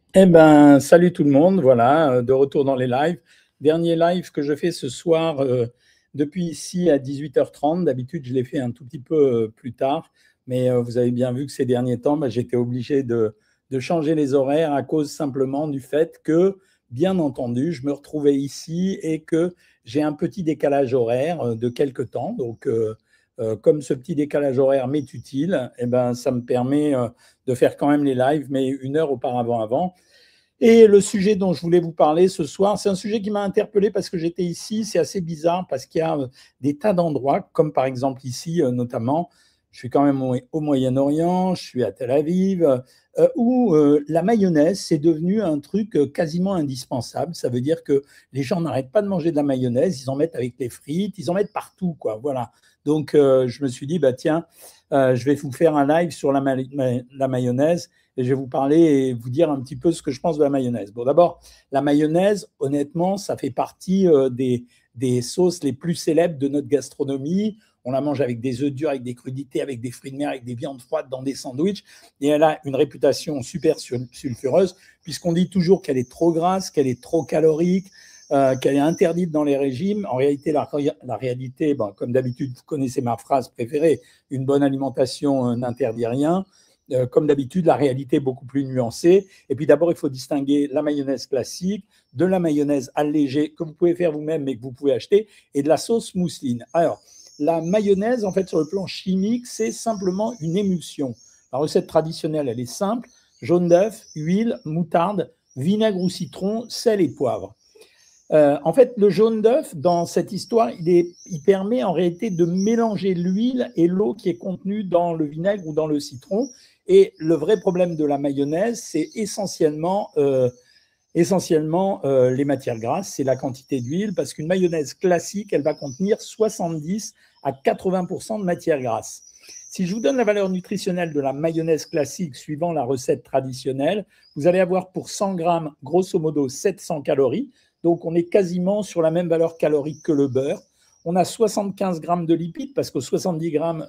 Eh ben, salut tout le monde, voilà, de retour dans les lives. Dernier live que je fais ce soir depuis ici à 18h30. D'habitude, je l'ai fait un tout petit peu plus tard, mais vous avez bien vu que ces derniers temps, bah, j'étais obligé de changer les horaires à cause simplement du fait que, bien entendu, je me retrouvais ici et que j'ai un petit décalage horaire de quelques temps. Donc, comme ce petit décalage horaire m'est utile, eh ben, ça me permet de faire quand même les lives, mais une heure auparavant avant. Et le sujet dont je voulais vous parler ce soir, c'est un sujet qui m'a interpellé parce que j'étais ici. C'est assez bizarre parce qu'il y a des tas d'endroits, comme par exemple ici notamment, je suis quand même au Moyen-Orient, je suis à Tel Aviv, où la mayonnaise, c'est devenu un truc quasiment indispensable. Ça veut dire que les gens n'arrêtent pas de manger de la mayonnaise, ils en mettent avec les frites, ils en mettent partout, quoi. Voilà. Donc je me suis dit, bah tiens, je vais vous faire un live sur la mayonnaise et je vais vous parler et vous dire un petit peu ce que je pense de la mayonnaise. Bon, d'abord, la mayonnaise, honnêtement, ça fait partie des sauces les plus célèbres de notre gastronomie. On la mange avec des œufs durs, avec des crudités, avec des fruits de mer, avec des viandes froides dans des sandwichs. Et elle a une réputation super sulfureuse, puisqu'on dit toujours qu'elle est trop grasse, qu'elle est trop calorique, qu'elle est interdite dans les régimes. En réalité, la réalité, bon, comme d'habitude, vous connaissez ma phrase préférée, une bonne alimentation n'interdit rien. Comme d'habitude, la réalité est beaucoup plus nuancée. Et puis d'abord, il faut distinguer la mayonnaise classique de la mayonnaise allégée que vous pouvez faire vous-même mais que vous pouvez acheter et de la sauce mousseline. Alors, la mayonnaise, en fait, sur le plan chimique, c'est simplement une émulsion. La recette traditionnelle, elle est simple. Jaune d'œuf, huile, moutarde, vinaigre ou citron, sel et poivre. En fait, le jaune d'œuf, dans cette histoire, il permet en réalité de mélanger l'huile et l'eau qui est contenue dans le vinaigre ou dans le citron. Et le vrai problème de la mayonnaise, c'est essentiellement les matières grasses, c'est la quantité d'huile, parce qu'une mayonnaise classique, elle va contenir 70 à 80% de matières grasses. Si je vous donne la valeur nutritionnelle de la mayonnaise classique suivant la recette traditionnelle, vous allez avoir pour 100 grammes, grosso modo, 700 calories. Donc, on est quasiment sur la même valeur calorique que le beurre. On a 75 grammes de lipides parce que 70 grammes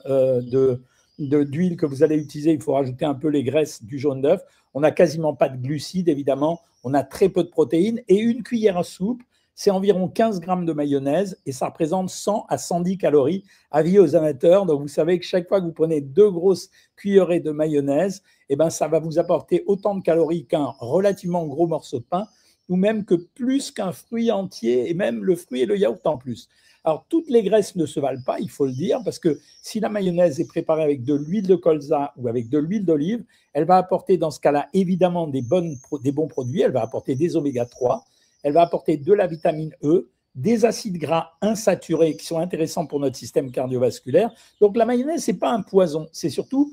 d'huile que vous allez utiliser, il faut rajouter un peu les graisses du jaune d'œuf. On n'a quasiment pas de glucides, évidemment. On a très peu de protéines. Et une cuillère à soupe, c'est environ 15 grammes de mayonnaise et ça représente 100 à 110 calories. Avis aux amateurs. Donc, vous savez que chaque fois que vous prenez 2 grosses cuillerées de mayonnaise, eh ben, ça va vous apporter autant de calories qu'un relativement gros morceau de pain ou même que plus qu'un fruit entier et même le fruit et le yaourt en plus. Alors, toutes les graisses ne se valent pas, il faut le dire, parce que si la mayonnaise est préparée avec de l'huile de colza ou avec de l'huile d'olive, elle va apporter dans ce cas-là évidemment des bons produits, elle va apporter des oméga 3, elle va apporter de la vitamine E, des acides gras insaturés qui sont intéressants pour notre système cardiovasculaire. Donc la mayonnaise, ce n'est pas un poison, c'est surtout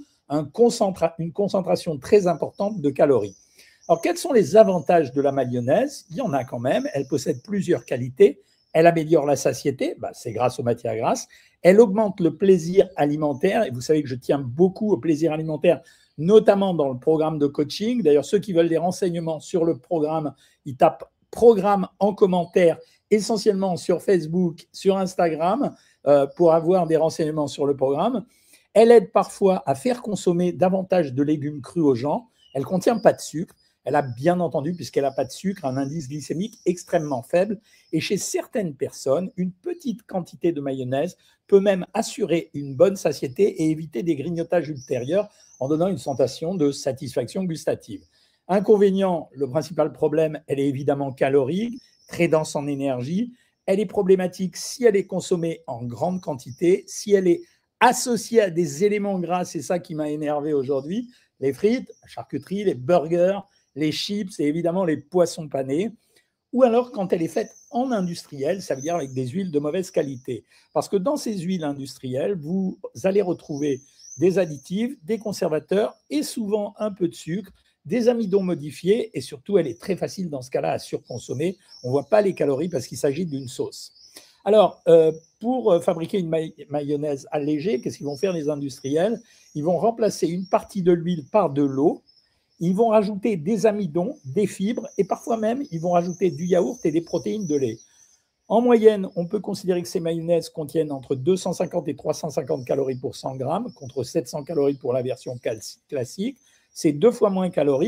une concentration très importante de calories. Alors, quels sont les avantages de la mayonnaise? Il y en a quand même. Elle possède plusieurs qualités. Elle améliore la satiété, bah, c'est grâce aux matières grasses. Elle augmente le plaisir alimentaire. Et vous savez que je tiens beaucoup au plaisir alimentaire, notamment dans le programme de coaching. D'ailleurs, ceux qui veulent des renseignements sur le programme, ils tapent programme en commentaire, essentiellement sur Facebook, sur Instagram, pour avoir des renseignements sur le programme. Elle aide parfois à faire consommer davantage de légumes crus aux gens. Elle ne contient pas de sucre. Elle a bien entendu, puisqu'elle n'a pas de sucre, un indice glycémique extrêmement faible. Et chez certaines personnes, une petite quantité de mayonnaise peut même assurer une bonne satiété et éviter des grignotages ultérieurs en donnant une sensation de satisfaction gustative. Inconvénient, le principal problème, elle est évidemment calorique, très dense en énergie. Elle est problématique si elle est consommée en grande quantité, si elle est associée à des éléments gras, c'est ça qui m'a énervé aujourd'hui, les frites, la charcuterie, les burgers, les chips et évidemment les poissons panés, ou alors quand elle est faite en industriel, ça veut dire avec des huiles de mauvaise qualité. Parce que dans ces huiles industrielles, vous allez retrouver des additifs, des conservateurs et souvent un peu de sucre, des amidons modifiés et surtout, elle est très facile dans ce cas-là à surconsommer. On ne voit pas les calories parce qu'il s'agit d'une sauce. Alors, pour fabriquer une mayonnaise allégée, qu'est-ce qu'ils vont faire les industriels? Ils vont remplacer une partie de l'huile par de l'eau. Ils vont rajouter des amidons, des fibres et parfois même, ils vont rajouter du yaourt et des protéines de lait. En moyenne, on peut considérer que ces mayonnaises contiennent entre 250 et 350 calories pour 100 grammes, contre 700 calories pour la version classique. C'est 2 fois moins calorique,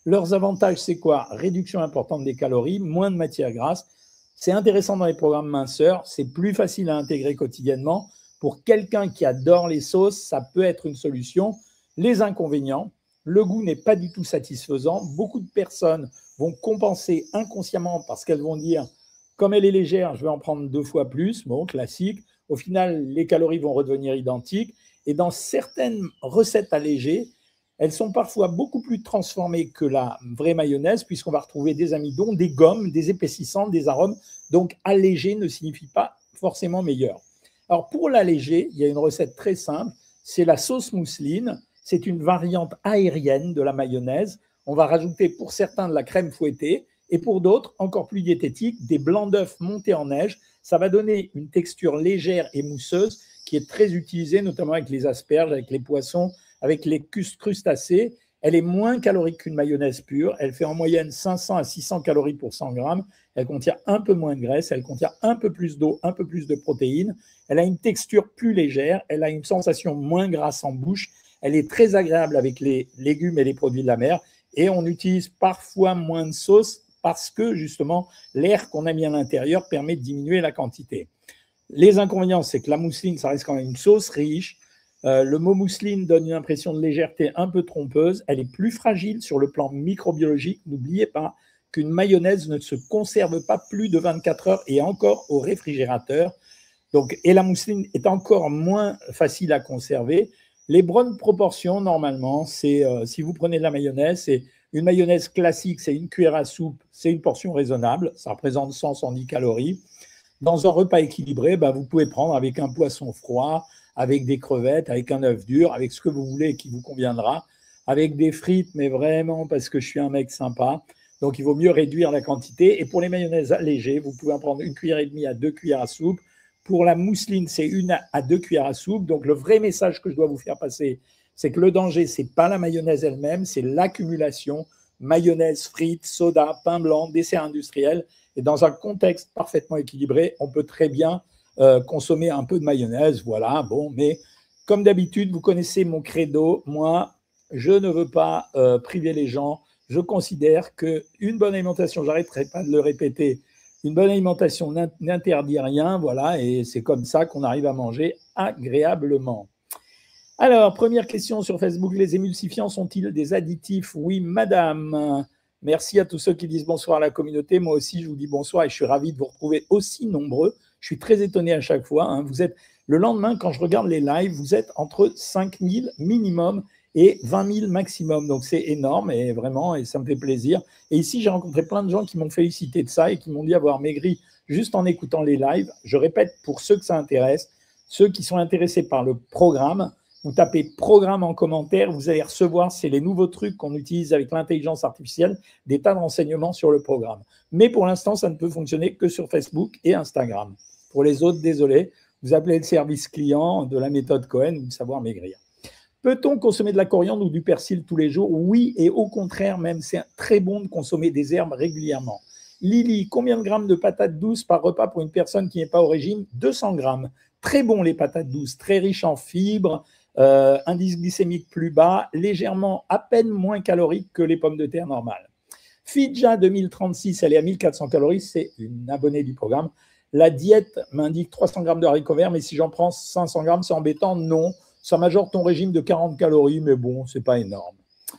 Leurs avantages, c'est quoi? Réduction importante des calories, moins de matières grasses. C'est intéressant dans les programmes minceurs, c'est plus facile à intégrer quotidiennement. Pour quelqu'un qui adore les sauces, ça peut être une solution. Les inconvénients, le goût n'est pas du tout satisfaisant. Beaucoup de personnes vont compenser inconsciemment parce qu'elles vont dire, comme elle est légère, je vais en prendre 2 fois plus. Bon, classique. Au final, les calories vont redevenir identiques. Et dans certaines recettes allégées, elles sont parfois beaucoup plus transformées que la vraie mayonnaise, puisqu'on va retrouver des amidons, des gommes, des épaississants, des arômes. Donc, allégé ne signifie pas forcément meilleur. Alors, pour l'alléger, il y a une recette très simple, c'est la sauce mousseline. C'est une variante aérienne de la mayonnaise. On va rajouter pour certains de la crème fouettée et pour d'autres, encore plus diététiques, des blancs d'œufs montés en neige. Ça va donner une texture légère et mousseuse qui est très utilisée, notamment avec les asperges, avec les poissons, avec les crustacés. Elle est moins calorique qu'une mayonnaise pure. Elle fait en moyenne 500 à 600 calories pour 100 grammes. Elle contient un peu moins de graisse. Elle contient un peu plus d'eau, un peu plus de protéines. Elle a une texture plus légère. Elle a une sensation moins grasse en bouche. Elle est très agréable avec les légumes et les produits de la mer. Et on utilise parfois moins de sauce parce que, justement, l'air qu'on a mis à l'intérieur permet de diminuer la quantité. Les inconvénients, c'est que la mousseline, ça reste quand même une sauce riche. Le mot mousseline donne une impression de légèreté un peu trompeuse. Elle est plus fragile sur le plan microbiologique. N'oubliez pas qu'une mayonnaise ne se conserve pas plus de 24 heures et encore au réfrigérateur. Donc, et la mousseline est encore moins facile à conserver. Les bonnes proportions, normalement, c'est si vous prenez de la mayonnaise, c'est une mayonnaise classique, c'est une cuillère à soupe, c'est une portion raisonnable. Ça représente 100-110 calories. Dans un repas équilibré, vous pouvez prendre avec un poisson froid, avec des crevettes, avec un œuf dur, avec ce que vous voulez qui vous conviendra, avec des frites, mais vraiment parce que je suis un mec sympa. Donc, il vaut mieux réduire la quantité. Et pour les mayonnaises allégées, vous pouvez en prendre 1,5 cuillère à 2 cuillères à soupe. Pour la mousseline, c'est 1 à 2 cuillères à soupe. Donc, le vrai message que je dois vous faire passer, c'est que le danger, ce n'est pas la mayonnaise elle-même, c'est l'accumulation. Mayonnaise, frites, soda, pain blanc, dessert industriel. Et dans un contexte parfaitement équilibré, on peut très bien consommer un peu de mayonnaise. Voilà, bon, mais comme d'habitude, vous connaissez mon credo. Moi, je ne veux pas priver les gens. Je considère qu'une bonne alimentation, j'arrêterai pas de le répéter, une bonne alimentation n'interdit rien, voilà, et c'est comme ça qu'on arrive à manger agréablement. Alors, première question sur Facebook, les émulsifiants sont-ils des additifs? Oui, madame. Merci à tous ceux qui disent bonsoir à la communauté. Moi aussi, je vous dis bonsoir et je suis ravi de vous retrouver aussi nombreux. Je suis très étonné à chaque fois. Hein. Vous êtes, le lendemain, quand je regarde les lives, vous êtes entre 5 000 minimum et 20 000 maximum. Donc, c'est énorme et vraiment, et ça me fait plaisir. Et ici, j'ai rencontré plein de gens qui m'ont félicité de ça et qui m'ont dit avoir maigri juste en écoutant les lives. Je répète, pour ceux que ça intéresse, ceux qui sont intéressés par le programme, vous tapez programme en commentaire, vous allez recevoir, c'est les nouveaux trucs qu'on utilise avec l'intelligence artificielle, des tas de renseignements sur le programme. Mais pour l'instant, ça ne peut fonctionner que sur Facebook et Instagram. Pour les autres, désolé, vous appelez le service client de la méthode Cohen ou de Savoir Maigrir. Peut-on consommer de la coriandre ou du persil tous les jours? Oui, et au contraire, même, c'est très bon de consommer des herbes régulièrement. Lily, combien de grammes de patates douces par repas pour une personne qui n'est pas au régime? 200 grammes. Très bon les patates douces, très riches en fibres, indice glycémique plus bas, légèrement à peine moins calorique que les pommes de terre normales. Fidja 2036, elle est à 1400 calories, c'est une abonnée du programme. La diète m'indique 300 grammes de haricots verts, mais si j'en prends 500 grammes, c'est embêtant? Non, ça majore ton régime de 40 calories, mais bon, c'est pas énorme.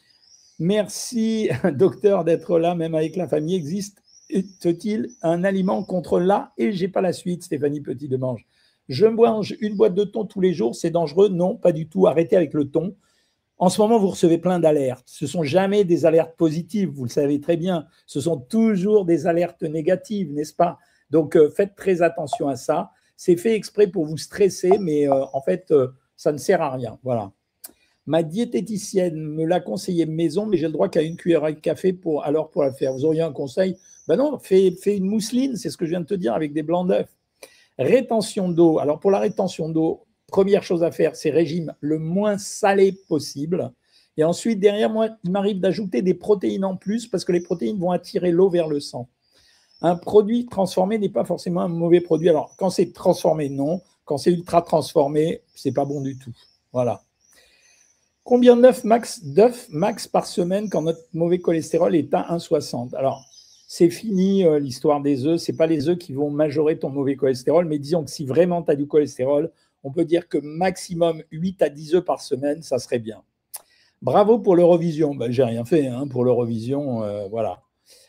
Merci, docteur, d'être là, même avec la famille. Existe-t-il un aliment contre la... Et j'ai pas la suite, Stéphanie Petit-Demange. Je mange une boîte de thon tous les jours, c'est dangereux? Non, pas du tout. Arrêtez avec le thon. En ce moment, vous recevez plein d'alertes. Ce ne sont jamais des alertes positives, vous le savez très bien. Ce sont toujours des alertes négatives, n'est-ce pas? Donc, faites très attention à ça. C'est fait exprès pour vous stresser, mais en fait, ça ne sert à rien. Voilà. Ma diététicienne me l'a conseillé maison, mais j'ai le droit qu'à 1 cuillère à café pour la faire. Vous auriez un conseil? Ben non, fais une mousseline, c'est ce que je viens de te dire, avec des blancs d'œufs. Rétention d'eau. Alors, pour la rétention d'eau, première chose à faire, c'est régime le moins salé possible. Et ensuite, derrière moi, il m'arrive d'ajouter des protéines en plus parce que les protéines vont attirer l'eau vers le sang. Un produit transformé n'est pas forcément un mauvais produit. Alors, quand c'est transformé, non. Quand c'est ultra transformé, c'est pas bon du tout. Voilà. Combien d'œufs max par semaine quand notre mauvais cholestérol est à 1,60? Alors, c'est fini l'histoire des œufs. Ce n'est pas les œufs qui vont majorer ton mauvais cholestérol, mais disons que si vraiment tu as du cholestérol, on peut dire que maximum 8 à 10 œufs par semaine, ça serait bien. Bravo pour l'Eurovision. Ben, j'ai rien fait pour l'Eurovision, voilà.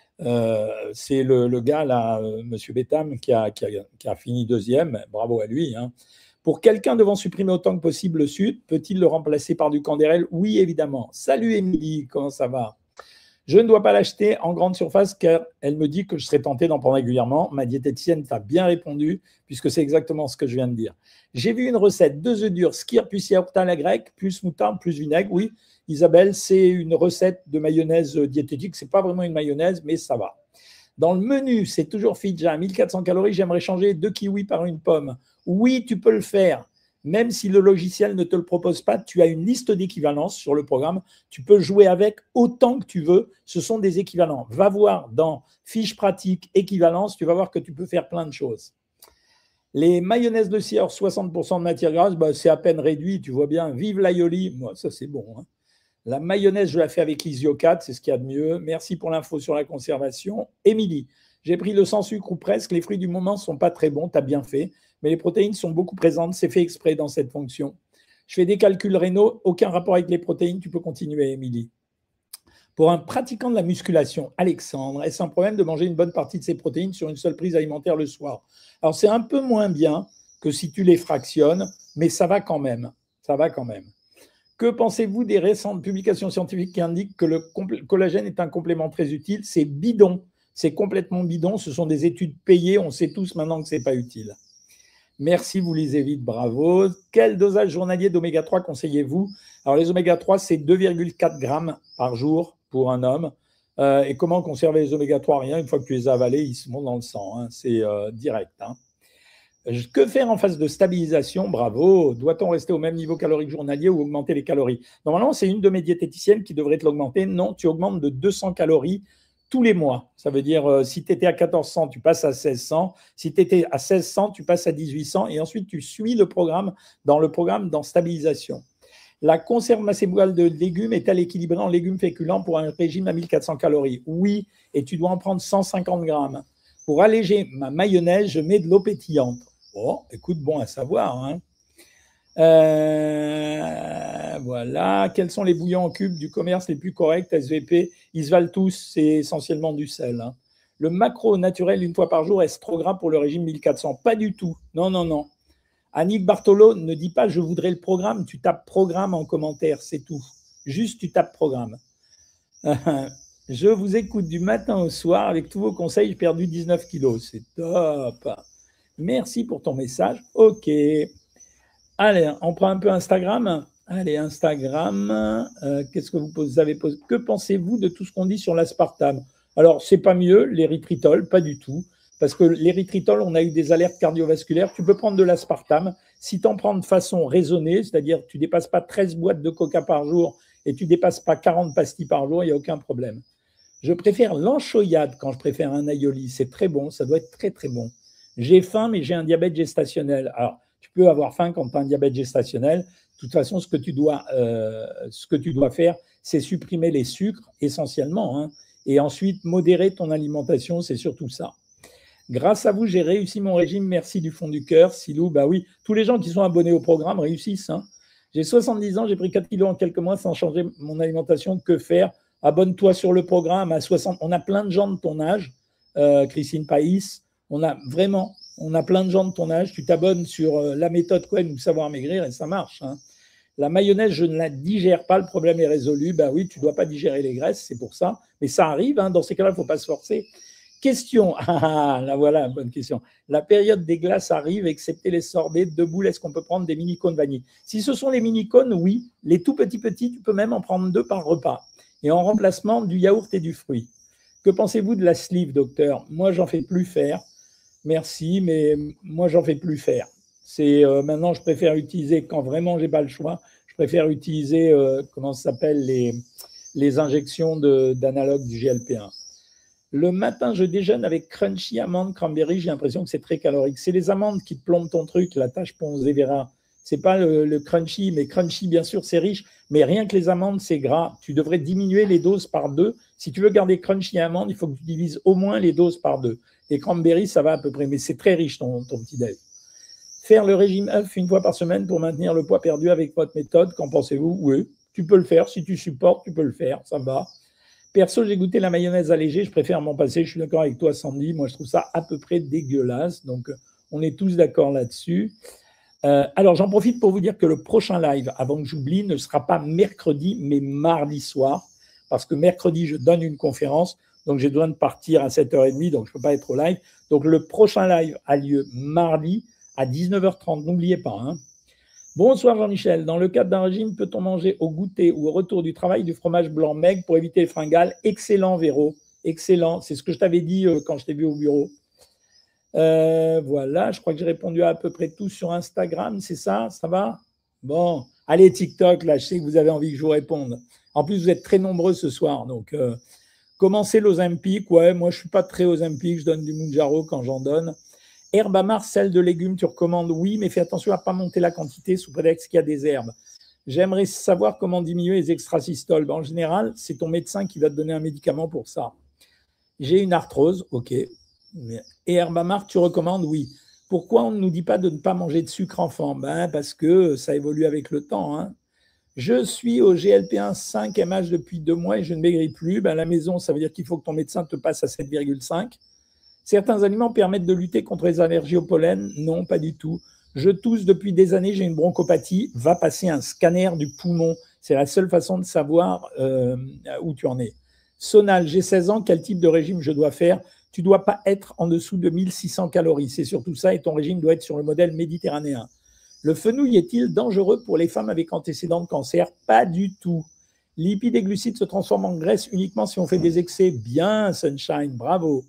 C'est le gars là, Monsieur Betham, qui a fini deuxième. Bravo à lui. Pour quelqu'un devant supprimer autant que possible le Sud, peut-il le remplacer par du Canderel? Oui, évidemment. Salut Émilie, comment ça va? Je ne dois pas l'acheter en grande surface car elle me dit que je serais tenté d'en prendre régulièrement. Ma diététicienne t'a bien répondu puisque c'est exactement ce que je viens de dire. J'ai vu une recette, 2 œufs durs, skyr plus yaourt à la grecque, plus moutarde, plus vinaigre. Oui, Isabelle, c'est une recette de mayonnaise diététique. Ce n'est pas vraiment une mayonnaise, mais ça va. Dans le menu, c'est toujours Fidja, 1400 calories. J'aimerais changer 2 kiwis par une pomme. Oui, tu peux le faire. Même si le logiciel ne te le propose pas, tu as une liste d'équivalences sur le programme. Tu peux jouer avec autant que tu veux. Ce sont des équivalents. Va voir dans fiche pratique, équivalence, tu vas voir que tu peux faire plein de choses. Les mayonnaises de sire, 60% de matière grasse, c'est à peine réduit. Tu vois bien, vive l'aioli. Moi, ça, c'est bon. La mayonnaise, je la fais avec l'Isiocat, c'est ce qu'il y a de mieux. Merci pour l'info sur la conservation. Émilie, j'ai pris le sans sucre ou presque. Les fruits du moment ne sont pas très bons, tu as bien fait. Mais les protéines sont beaucoup présentes. C'est fait exprès dans cette fonction. Je fais des calculs rénaux. Aucun rapport avec les protéines. Tu peux continuer, Émilie. Pour un pratiquant de la musculation, Alexandre, est-ce un problème de manger une bonne partie de ses protéines sur une seule prise alimentaire le soir? Alors, c'est un peu moins bien que si tu les fractionnes, mais ça va quand même. Ça va quand même. Que pensez-vous des récentes publications scientifiques qui indiquent que le collagène est un complément très utile? C'est bidon. C'est complètement bidon. Ce sont des études payées. On sait tous maintenant que ce n'est pas utile. Merci, vous lisez vite, bravo. Quel dosage journalier d'oméga 3 conseillez-vous? Alors, les oméga 3, c'est 2,4 grammes par jour pour un homme. Et comment conserver les oméga 3? Rien, une fois que tu les as avalés, ils se montent dans le sang. C'est direct. Que faire en phase de stabilisation? Bravo. Doit-on rester au même niveau calorique journalier ou augmenter les calories? Normalement, c'est une de mes diététiciennes qui devrait te l'augmenter. Non, tu augmentes de 200 calories tous les mois. Ça veut dire, si tu étais à 1400, tu passes à 1600. Si tu étais à 1600, tu passes à 1800. Et ensuite, tu suis le programme dans stabilisation. La conservation de légumes est-elle équilibrée en légumes féculents pour un régime à 1400 calories? Oui, et tu dois en prendre 150 grammes. Pour alléger ma mayonnaise, je mets de l'eau pétillante. Oh, écoute, bon à savoir. Voilà. Quels sont les bouillons en cube du commerce les plus corrects, SVP? Ils se valent tous, c'est essentiellement du sel. Le macro naturel une fois par jour, est-ce trop gras pour le régime 1400? Pas du tout. Non, non, non. Annick Bartolo, ne dis pas je voudrais le programme, tu tapes programme en commentaire, c'est tout. Juste tu tapes programme. Je vous écoute du matin au soir, avec tous vos conseils, j'ai perdu 19 kilos. C'est top. Merci pour ton message. OK. Allez, on prend un peu Instagram. Allez, Instagram. Qu'est-ce que vous avez posé? Que pensez-vous de tout ce qu'on dit sur l'aspartame? Alors, c'est pas mieux, l'érythritol, pas du tout. Parce que l'érythritol, on a eu des alertes cardiovasculaires. Tu peux prendre de l'aspartame. Si tu en prends de façon raisonnée, c'est-à-dire tu ne dépasses pas 13 boîtes de coca par jour et tu ne dépasses pas 40 pastilles par jour, il n'y a aucun problème. Je préfère l'anchoïade quand je préfère un aioli. C'est très bon, ça doit être très, très bon. J'ai faim, mais j'ai un diabète gestationnel. Alors, tu peux avoir faim quand tu as un diabète gestationnel. De toute façon, ce que tu dois faire, c'est supprimer les sucres essentiellement. Et ensuite, modérer ton alimentation, c'est surtout ça. Grâce à vous, j'ai réussi mon régime. Merci du fond du cœur. Silou, bah oui, tous les gens qui sont abonnés au programme réussissent. J'ai 70 ans, j'ai pris 4 kilos en quelques mois sans changer mon alimentation. Que faire? Abonne-toi sur le programme à 60. On a plein de gens de ton âge, Christine Païs. On a plein de gens de ton âge. Tu t'abonnes sur la méthode Cohen ou Savoir Maigrir et ça marche. La mayonnaise, je ne la digère pas. Le problème est résolu. Bah oui, tu ne dois pas digérer les graisses, c'est pour ça. Mais ça arrive. Dans ces cas-là, il ne faut pas se forcer. Question. Là voilà, bonne question. La période des glaces arrive, excepté les sorbets de boules. Est-ce qu'on peut prendre des mini-cônes vanille? Si ce sont les mini-cônes, oui. Les tout petits, tu peux même en prendre 2 par repas. Et en remplacement du yaourt et du fruit. Que pensez-vous de la sleeve, docteur? Moi, j'en fais plus faire. Merci, mais moi, j'en fais plus faire. Maintenant, je préfère utiliser, quand vraiment j'ai pas le choix, je préfère utiliser, comment ça s'appelle, les injections d'analogue du GLP-1. Le matin, je déjeune avec crunchy, amandes, cranberry. J'ai l'impression que c'est très calorique. C'est les amandes qui te plombent ton truc, la tache Ponzevera. c'est pas le crunchy, mais crunchy, bien sûr, c'est riche, mais rien que les amandes, c'est gras. Tu devrais diminuer les doses par 2. Si tu veux garder crunchy et amandes, il faut que tu divises au moins les doses par 2. Les cranberries, ça va à peu près, mais c'est très riche ton petit-déj. Faire le régime œuf une fois par semaine pour maintenir le poids perdu avec votre méthode, qu'en pensez-vous? Oui, tu peux le faire. Si tu supportes, tu peux le faire, ça va. Perso, j'ai goûté la mayonnaise allégée, je préfère m'en passer. Je suis d'accord avec toi, Sandy. Moi, je trouve ça à peu près dégueulasse. Donc, on est tous d'accord là-dessus. Alors, j'en profite pour vous dire que le prochain live, avant que j'oublie, ne sera pas mercredi, mais mardi soir. Parce que mercredi, je donne une conférence. Donc, j'ai besoin de partir à 7h30. Donc, je ne peux pas être au live. Donc, le prochain live a lieu mardi à 19h30. N'oubliez pas. Hein. Bonsoir Jean-Michel. Dans le cadre d'un régime, peut-on manger au goûter ou au retour du travail du fromage blanc maigre pour éviter les fringales? Excellent, Véro. Excellent. C'est ce que je t'avais dit quand je t'ai vu au bureau. Voilà, je crois que j'ai répondu à peu près tout sur Instagram, c'est ça? Ça va? Bon, allez TikTok, là, je sais que vous avez envie que je vous réponde. En plus, vous êtes très nombreux ce soir, donc commencez l'Ozempic. Ouais, moi, je ne suis pas très Ozempic, je donne du Mounjaro quand j'en donne. Herbe amare, sel de légumes, tu recommandes? Oui, mais fais attention à ne pas monter la quantité sous prétexte qu'il y a des herbes. J'aimerais savoir comment diminuer les extrasystoles. En général, c'est ton médecin qui va te donner un médicament pour ça. J'ai une arthrose, ok. Et herbe amare, tu recommandes? Oui. Pourquoi on ne nous dit pas de ne pas manger de sucre enfant? Parce que ça évolue avec le temps. Hein. Je suis au GLP-1 5 mH depuis 2 mois et je ne maigris plus. À la maison, ça veut dire qu'il faut que ton médecin te passe à 7,5. Certains aliments permettent de lutter contre les allergies au pollen? Non, pas du tout. Je tousse depuis des années, j'ai une bronchopathie. Va passer un scanner du poumon. C'est la seule façon de savoir où tu en es. Sonal, j'ai 16 ans, quel type de régime je dois faire? Tu ne dois pas être en dessous de 1600 calories. C'est surtout ça et ton régime doit être sur le modèle méditerranéen. Le fenouil est-il dangereux pour les femmes avec antécédents de cancer? Pas du tout. Lipides et glucides se transforment en graisse uniquement si on fait des excès. Bien, Sunshine, bravo.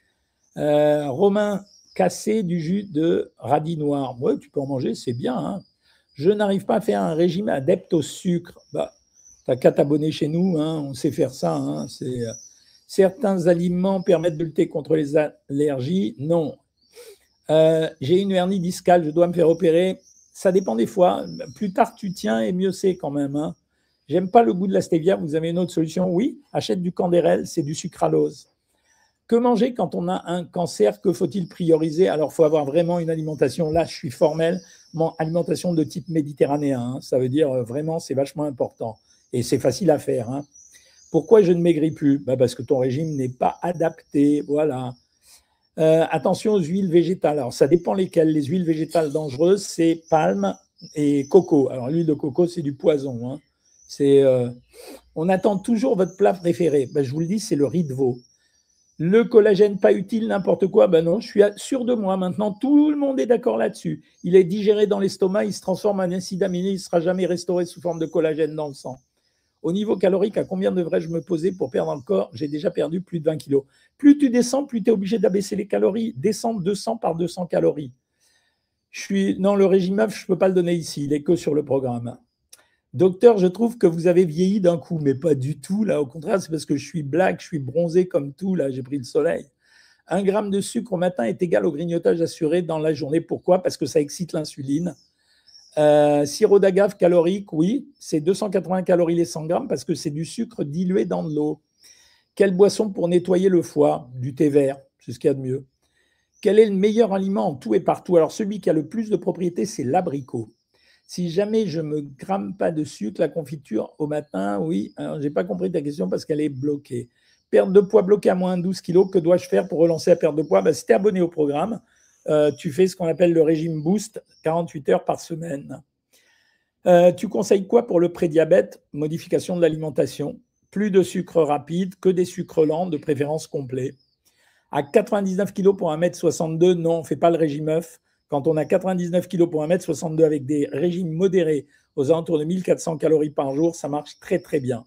Romain, casser du jus de radis noir. Ouais, tu peux en manger, c'est bien. Hein. Je n'arrive pas à faire un régime adepte au sucre. Tu n'as qu'à t'abonner chez nous, hein, on sait faire ça. Hein, certains aliments permettent de lutter contre les allergies? Non. J'ai une hernie discale, je dois me faire opérer? Ça dépend des fois. Plus tard tu tiens et mieux c'est quand même. Hein. J'aime pas le goût de la stevia, vous avez une autre solution? Oui, achète du Candérel, c'est du sucralose. Que manger quand on a un cancer? Que faut-il prioriser? Alors, il faut avoir vraiment une alimentation. Là, je suis formel, alimentation de type méditerranéen. Hein. Ça veut dire vraiment, c'est vachement important. Et c'est facile à faire. Hein. Pourquoi je ne maigris plus? Parce que ton régime n'est pas adapté. Voilà. Attention aux huiles végétales. Alors, ça dépend lesquelles. Les huiles végétales dangereuses, c'est palme et coco. Alors, l'huile de coco, c'est du poison. Hein. On attend toujours votre plat préféré. Je vous le dis, c'est le riz de veau. Le collagène pas utile, n'importe quoi. Non, je suis sûr de moi maintenant. Tout le monde est d'accord là-dessus. Il est digéré dans l'estomac, il se transforme en acide aminé, il ne sera jamais restauré sous forme de collagène dans le sang. Au niveau calorique, à combien devrais-je me poser pour perdre le corps? J'ai déjà perdu plus de 20 kilos. Plus tu descends, plus tu es obligé d'abaisser les calories. Descendre 200 par 200 calories. Non, le régime œuf, je ne peux pas le donner ici. Il n'est que sur le programme. Docteur, je trouve que vous avez vieilli d'un coup, mais pas du tout. Là, au contraire, c'est parce que je suis black, je suis bronzé comme tout. Là, j'ai pris le soleil. 1 gramme de sucre au matin est égal au grignotage assuré dans la journée. Pourquoi? Parce que ça excite l'insuline. Sirop d'agave calorique, oui, c'est 280 calories les 100 grammes parce que c'est du sucre dilué dans de l'eau. Quelle boisson pour nettoyer le foie? Du thé vert, c'est ce qu'il y a de mieux. Quel est le meilleur aliment en tout et partout? Alors, celui qui a le plus de propriétés, c'est l'abricot. Si jamais je ne me gramme pas de sucre, la confiture au matin, oui. Alors, je n'ai pas compris ta question parce qu'elle est bloquée. Perte de poids bloquée à moins 12 kg, que dois-je faire pour relancer la perte de poids? Si tu es abonné au programme, tu fais ce qu'on appelle le régime Boost, 48 heures par semaine. Tu conseilles quoi pour le prédiabète? Modification de l'alimentation. Plus de sucre rapide, que des sucres lents, de préférence complets. À 99 kg pour 1m62, non, on ne fait pas le régime œuf. Quand on a 99 kg pour 1m62 avec des régimes modérés aux alentours de 1400 calories par jour, ça marche très très bien.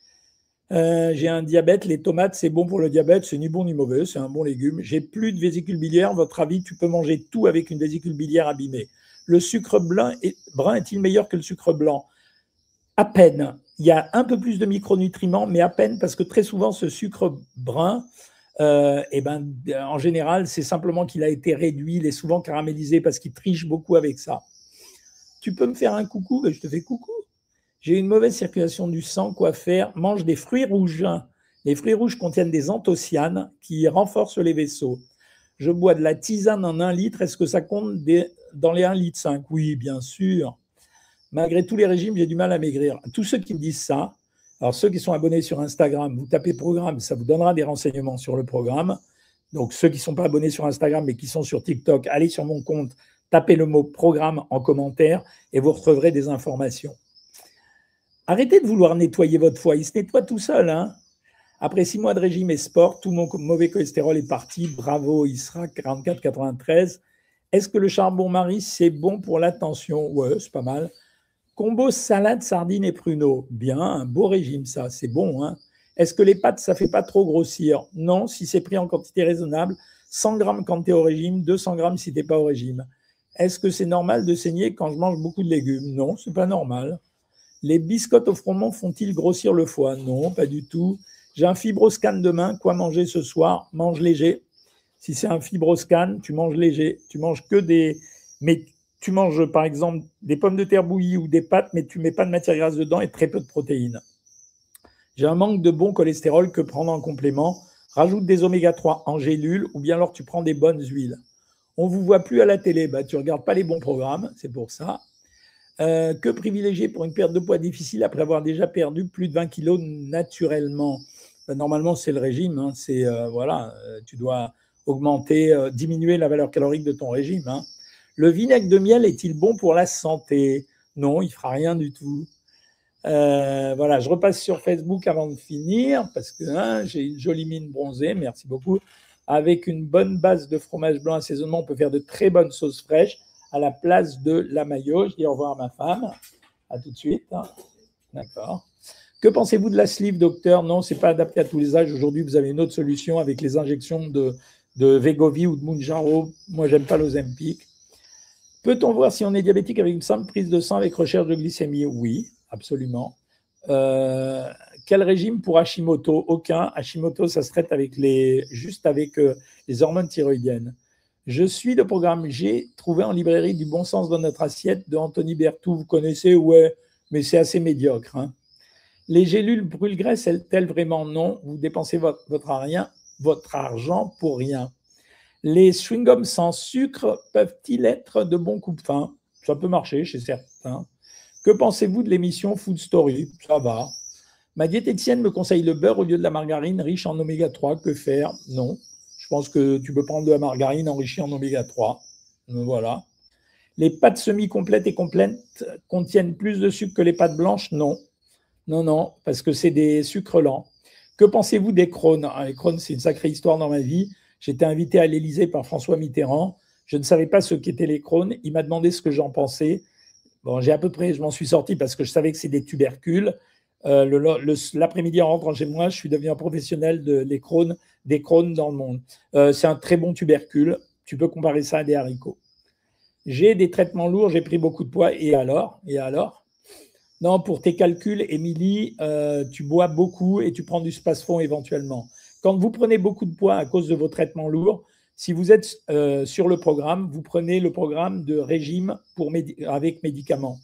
J'ai un diabète, les tomates c'est bon pour le diabète, c'est ni bon ni mauvais, c'est un bon légume. J'ai plus de vésicule biliaire, votre avis, tu peux manger tout avec une vésicule biliaire abîmée. Le sucre brun est-il meilleur que le sucre blanc? À peine. Il y a un peu plus de micronutriments, mais à peine parce que très souvent ce sucre brun, en général, c'est simplement qu'il a été réduit, il est souvent caramélisé parce qu'il triche beaucoup avec ça. tu peux me faire un coucou? Ben, je te fais coucou. J'ai une mauvaise circulation du sang, quoi faire? Mange des fruits rouges. Les fruits rouges contiennent des anthocyanes qui renforcent les vaisseaux. Je bois de la tisane en 1 litre. Est-ce que ça compte dans les 1,5 litre? Oui, bien sûr. Malgré tous les régimes, j'ai du mal à maigrir. Tous ceux qui me disent ça, alors ceux qui sont abonnés sur Instagram, vous tapez programme, ça vous donnera des renseignements sur le programme. Donc ceux qui ne sont pas abonnés sur Instagram mais qui sont sur TikTok, allez sur mon compte, tapez le mot programme en commentaire et vous retrouverez des informations. Arrêtez de vouloir nettoyer votre foie, il se nettoie tout seul. Hein. Après 6 mois de régime et sport, tout mon mauvais cholestérol est parti. Bravo, Isra, 44-93. Est-ce que le charbon-marie, c'est bon pour la tension? Ouais, c'est pas mal. Combo salade, sardines et pruneaux. Bien, un beau régime, ça, c'est bon. Hein. Est-ce que les pâtes, ça ne fait pas trop grossir? Non, si c'est pris en quantité raisonnable. 100 grammes quand tu es au régime, 200 grammes si tu n'es pas au régime. Est-ce que c'est normal de saigner quand je mange beaucoup de légumes? Non, ce n'est pas normal. Les biscottes au froment font-ils grossir le foie? Non, pas du tout. J'ai un fibroscan demain. Quoi manger ce soir? Mange léger. Si c'est un fibroscan, tu manges léger. Tu manges que des... Mais tu manges par exemple des pommes de terre bouillies ou des pâtes, mais tu ne mets pas de matière grasse dedans et très peu de protéines. J'ai un manque de bon cholestérol, que prendre en complément? Rajoute des oméga 3 en gélule ou bien alors tu prends des bonnes huiles. On ne vous voit plus à la télé, bah, tu ne regardes pas les bons programmes, c'est pour ça. Que privilégier pour une perte de poids difficile après avoir déjà perdu plus de 20 kilos naturellement? Normalement, c'est le régime. Hein, tu dois augmenter, diminuer la valeur calorique de ton régime. Hein. Le vinaigre de miel est-il bon pour la santé? Non, il ne fera rien du tout. Voilà, je repasse sur Facebook avant de finir parce que j'ai une jolie mine bronzée, merci beaucoup. Avec une bonne base de fromage blanc assaisonnement, on peut faire de très bonnes sauces fraîches à la place de la mayo. Je dis au revoir à ma femme. À tout de suite. D'accord. Que pensez-vous de la sleeve, docteur? Non, ce n'est pas adapté à tous les âges. Aujourd'hui, vous avez une autre solution avec les injections de Wegovy ou de Mounjaro. Moi, j'aime pas l'Ozempic. Peut-on voir si on est diabétique avec une simple prise de sang avec recherche de glycémie? Oui, absolument. Quel régime pour Hashimoto? Aucun. Hashimoto, ça se traite juste avec les hormones thyroïdiennes. Je suis le programme G, trouvé en librairie du Bon Sens dans notre assiette de Anthony Berthoud. Vous connaissez? Ouais, mais c'est assez médiocre. Hein. Les gélules brûle-graisse, elles vraiment non. Vous dépensez votre argent pour rien. Les chewing-gums sans sucre peuvent-ils être de bons coupe-faim? Ça peut marcher chez certains. Que pensez-vous de l'émission Food Story? Ça va. Ma diététicienne me conseille le beurre au lieu de la margarine riche en oméga 3. Que faire? Non. Je pense que tu peux prendre de la margarine enrichie en oméga 3. Voilà. Les pâtes semi-complètes et complètes contiennent plus de sucre que les pâtes blanches? Non. Non, parce que c'est des sucres lents. Que pensez-vous des Crohn? Les Crohn, c'est une sacrée histoire dans ma vie. J'étais invité à l'Élysée par François Mitterrand. Je ne savais pas ce qu'étaient les Crohn. Il m'a demandé ce que j'en pensais. Bon, je m'en suis sorti parce que je savais que c'est des tubercules. L'après-midi, en rentrant chez moi, je suis devenu un professionnel des Crohn dans le monde. C'est un très bon tubercule. Tu peux comparer ça à des haricots. J'ai des traitements lourds, j'ai pris beaucoup de poids. Et alors? Non, pour tes calculs, Émilie, tu bois beaucoup et tu prends du Spasfon éventuellement. Quand vous prenez beaucoup de poids à cause de vos traitements lourds, si vous êtes sur le programme, vous prenez le programme de régime avec médicaments.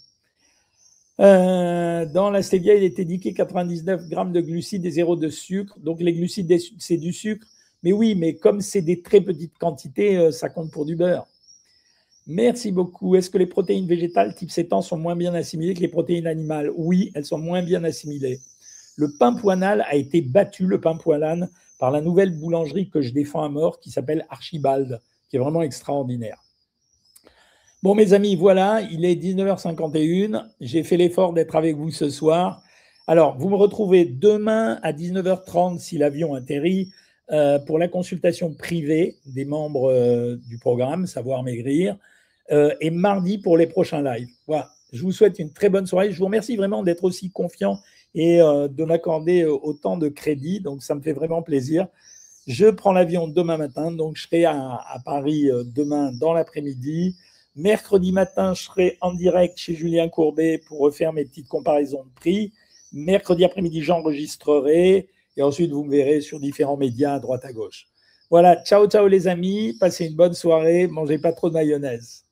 Dans la stevia, il est indiqué 99 grammes de glucides et 0 de sucre. Donc, les glucides, c'est du sucre. Mais oui, mais comme c'est des très petites quantités, ça compte pour du beurre. Merci beaucoup. Est-ce que les protéines végétales type sétan sont moins bien assimilées que les protéines animales? Oui, elles sont moins bien assimilées. Le pain poinal a été battu, le pain poilane, par la nouvelle boulangerie que je défends à mort qui s'appelle Archibald, qui est vraiment extraordinaire. Bon, mes amis, voilà, il est 19h51. J'ai fait l'effort d'être avec vous ce soir. Alors, vous me retrouvez demain à 19h30 si l'avion atterrit pour la consultation privée des membres du programme Savoir Maigrir et mardi pour les prochains lives. Voilà, je vous souhaite une très bonne soirée. Je vous remercie vraiment d'être aussi confiant et de m'accorder autant de crédit. Donc, ça me fait vraiment plaisir. Je prends l'avion demain matin, donc je serai à Paris demain dans l'après-midi. Mercredi matin, je serai en direct chez Julien Courbet pour refaire mes petites comparaisons de prix. Mercredi après-midi, j'enregistrerai et ensuite, vous me verrez sur différents médias à droite à gauche. Voilà, ciao les amis, passez une bonne soirée, mangez pas trop de mayonnaise.